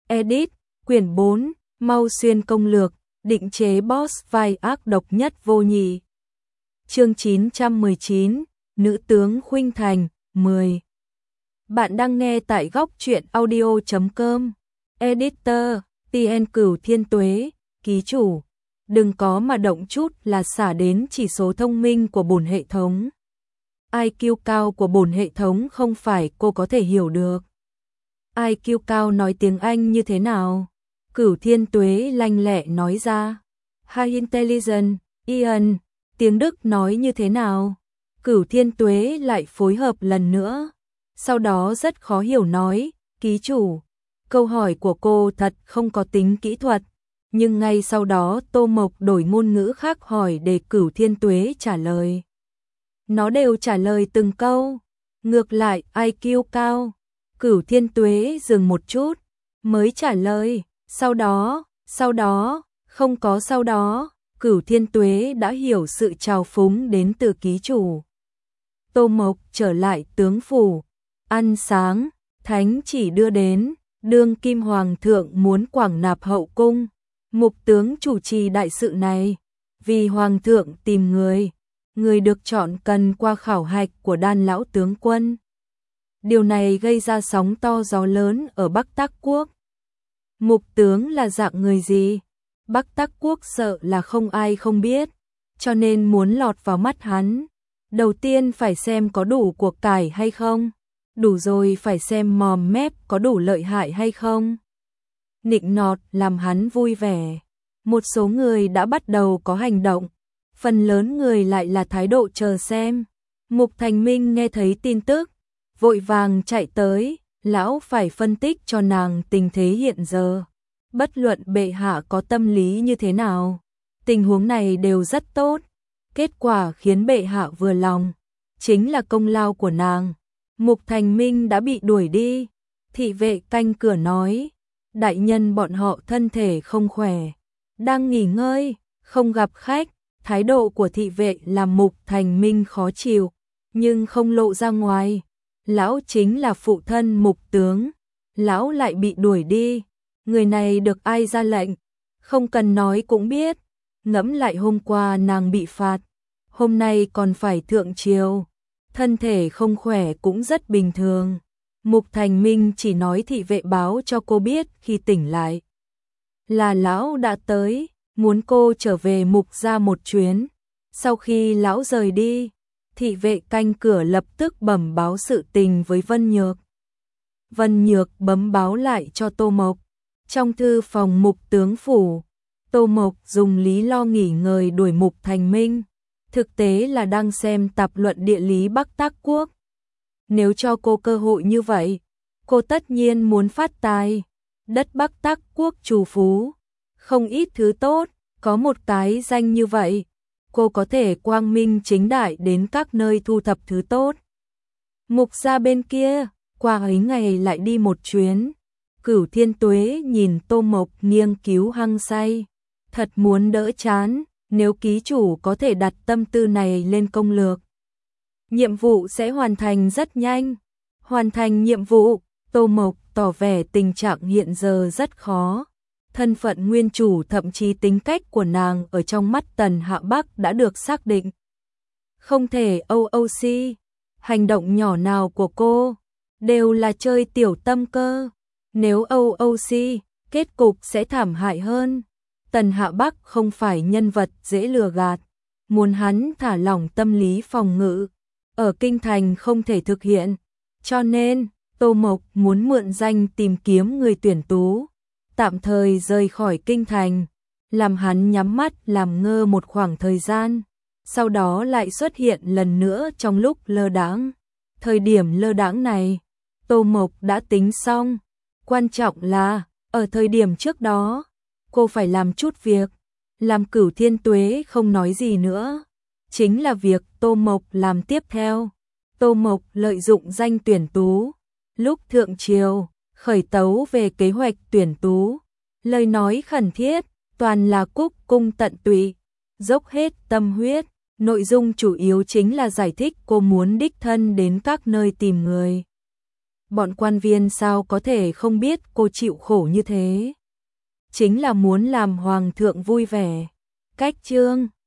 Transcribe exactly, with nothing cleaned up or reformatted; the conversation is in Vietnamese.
Edit, quyển bốn, Mau Xuyên công lược, định chế boss vai ác độc nhất vô nhị. Chương chín trăm mười chín, Nữ tướng Khuynh Thành, mười. Bạn đang nghe tại góc truyện audio chấm com. Editor, tê en Cửu Thiên Tuế, ký chủ. Đừng có mà động chút là xả đến chỉ số thông minh của bổn hệ thống. i kiu cao của bổn hệ thống không phải cô có thể hiểu được. i kiu cao nói tiếng Anh như thế nào? Cửu Thiên Tuế lanh lẹ nói ra. High Intelligence, Ian, tiếng Đức nói như thế nào? Cửu Thiên Tuế lại phối hợp lần nữa. Sau đó rất khó hiểu nói, ký chủ. Câu hỏi của cô thật không có tính kỹ thuật. Nhưng ngay sau đó Tô Mộc đổi ngôn ngữ khác hỏi để Cửu Thiên Tuế trả lời. Nó đều trả lời từng câu. Ngược lại i kiu cao. Cửu Thiên Tuế dừng một chút, mới trả lời. Sau đó, sau đó, không có sau đó. Cửu Thiên Tuế đã hiểu sự trào phúng đến từ ký chủ. Tô Mộc trở lại tướng phủ. Ăn sáng, thánh chỉ đưa đến. Đương kim hoàng thượng muốn quảng nạp hậu cung. Mục tướng chủ trì đại sự này. Vì hoàng thượng tìm người. Người được chọn cần qua khảo hạch của đan lão tướng quân. Điều này gây ra sóng to gió lớn ở Bắc Tắc Quốc. Mục tướng là dạng người gì? Bắc Tắc Quốc sợ là không ai không biết, cho nên muốn lọt vào mắt hắn. Đầu tiên phải xem có đủ cuộc cải hay không, đủ rồi phải xem mòm mép có đủ lợi hại hay không. Nịnh nọt làm hắn vui vẻ. Một số người đã bắt đầu có hành động, phần lớn người lại là thái độ chờ xem. Mục Thành Minh nghe thấy tin tức, vội vàng chạy tới, lão phải phân tích cho nàng tình thế hiện giờ. Bất luận bệ hạ có tâm lý như thế nào, tình huống này đều rất tốt. Kết quả khiến bệ hạ vừa lòng, chính là công lao của nàng. Mục Thành Minh đã bị đuổi đi. Thị vệ canh cửa nói, đại nhân bọn họ thân thể không khỏe, đang nghỉ ngơi, không gặp khách. Thái độ của thị vệ làm Mục Thành Minh khó chịu, nhưng không lộ ra ngoài. Lão chính là phụ thân Mục tướng, lão lại bị đuổi đi. Người này được ai ra lệnh? Không cần nói cũng biết. Ngẫm lại hôm qua nàng bị phạt, hôm nay còn phải thượng triều. Thân thể không khỏe cũng rất bình thường. Mục Thành Minh chỉ nói thị vệ báo cho cô biết khi tỉnh lại là lão đã tới, muốn cô trở về Mục gia một chuyến. Sau khi lão rời đi, thị vệ canh cửa lập tức bẩm báo sự tình với Vân Nhược. Vân Nhược bấm báo lại cho Tô Mộc. Trong thư phòng Mục tướng phủ, Tô Mộc dùng lý lo nghỉ ngơi đuổi Mục Thành Minh. Thực tế là đang xem tạp luận địa lý Bắc Tắc Quốc. Nếu cho cô cơ hội như vậy, cô tất nhiên muốn phát tài. Đất Bắc Tắc Quốc trù phú, không ít thứ tốt, có một cái danh như vậy, cô có thể quang minh chính đại đến các nơi thu thập thứ tốt. Mục gia bên kia, qua ấy ngày lại đi một chuyến. Cửu Thiên Tuế nhìn Tô Mộc nghiêng cứu hăng say, thật muốn đỡ chán. Nếu ký chủ có thể đặt tâm tư này lên công lược, nhiệm vụ sẽ hoàn thành rất nhanh. Hoàn thành nhiệm vụ, Tô Mộc tỏ vẻ tình trạng hiện giờ rất khó. Thân phận nguyên chủ thậm chí tính cách của nàng ở trong mắt Tần Hạ Bắc đã được xác định. Không thể o o xê, hành động nhỏ nào của cô đều là chơi tiểu tâm cơ. Nếu o o xê, kết cục sẽ thảm hại hơn. Tần Hạ Bắc không phải nhân vật dễ lừa gạt, muốn hắn thả lỏng tâm lý phòng ngự, ở kinh thành không thể thực hiện, cho nên Tô Mộc muốn mượn danh tìm kiếm người tuyển tú, tạm thời rời khỏi kinh thành, làm hắn nhắm mắt làm ngơ một khoảng thời gian, sau đó lại xuất hiện lần nữa trong lúc lơ đãng. Thời điểm lơ đãng này, Tô Mộc đã tính xong, quan trọng là ở thời điểm trước đó cô phải làm chút việc. Làm Cửu Thiên Tuế không nói gì nữa, chính là việc Tô Mộc làm tiếp theo. Tô Mộc lợi dụng danh tuyển tú, lúc thượng triều khởi tấu về kế hoạch tuyển tú, lời nói khẩn thiết, toàn là cúc cung tận tụy, dốc hết tâm huyết. Nội dung chủ yếu chính là giải thích cô muốn đích thân đến các nơi tìm người bọn quan viên sao có thể không biết cô chịu khổ như thế. Chính là muốn làm hoàng thượng vui vẻ. Cách chương